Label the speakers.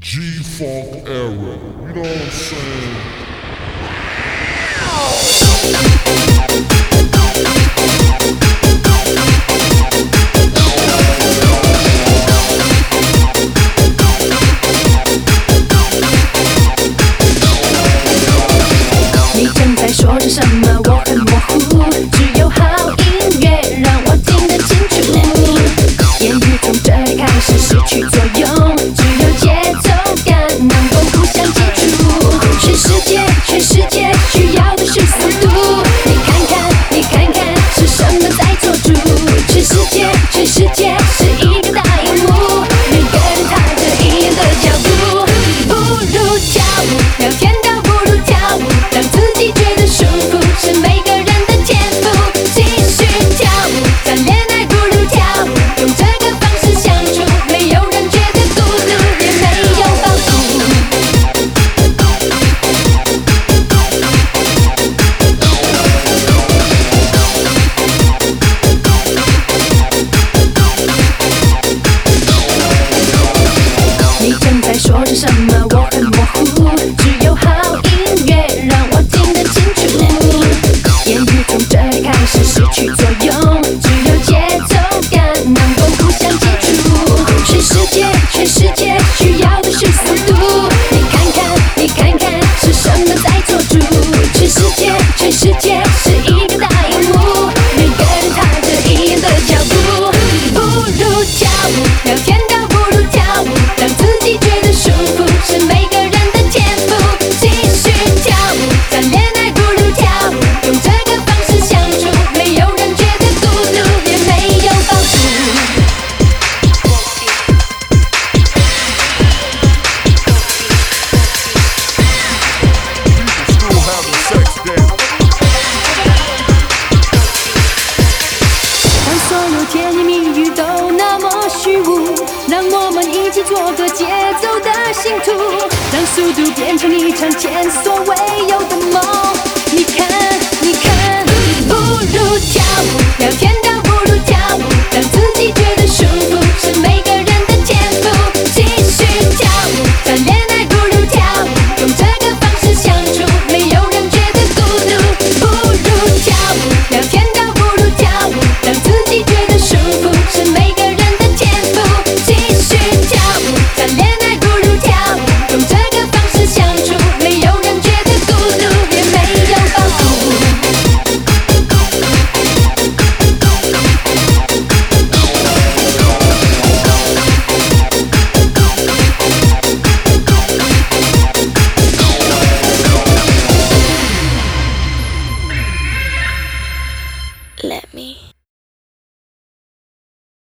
Speaker 1: G-Funk era, you know what I'm saying?
Speaker 2: 你正在说着什么？我很模糊，只有好音乐让我听得清楚。言语从这里开始失去作用，只有节奏感能够互相接触。全世界需要的是速度。你看看，是什么在做主？全世界是一个大荧幕，每个人踏着一样的脚步。不如跳舞，聊天倒不如跳舞，让自己觉得舒服是每个人的天赋。继续跳舞，谈恋爱不如跳舞，用这个方式相处，没有人觉得孤独，也没有包袱。你正在说着什么？我很模糊，只有好音乐让我听得清楚。言语从这里开始失去作用，只有节奏感能够互相接触。全世界需要的是速度。你看看，是什么在做主？全世界是一个大荧幕，每个人踏着一样的脚步。不如跳舞，聊天倒不如跳舞，让自己觉得舒服是每个人的天赋。继续跳舞，谈恋爱不如跳舞，用这个方式相处，没有人觉得孤独，也没有包袱。
Speaker 1: Still having sex, damn.
Speaker 2: 当所有甜言蜜语都那么虚无，让我们一起做个节奏的信徒，让速度变成一场前所未有的梦。你看，不如跳舞，聊天倒不如跳舞，让自己觉得舒服是每个人的天赋。继续跳舞，谈恋爱不如跳舞，用这个方式相处，没有人觉得孤独。不如跳舞，聊天倒不如跳舞，让自己觉得舒服是每个人的天赋。继续跳舞，谈恋爱不如跳舞，用这个方式相处，没有人觉得孤独，也没有包袱。Let me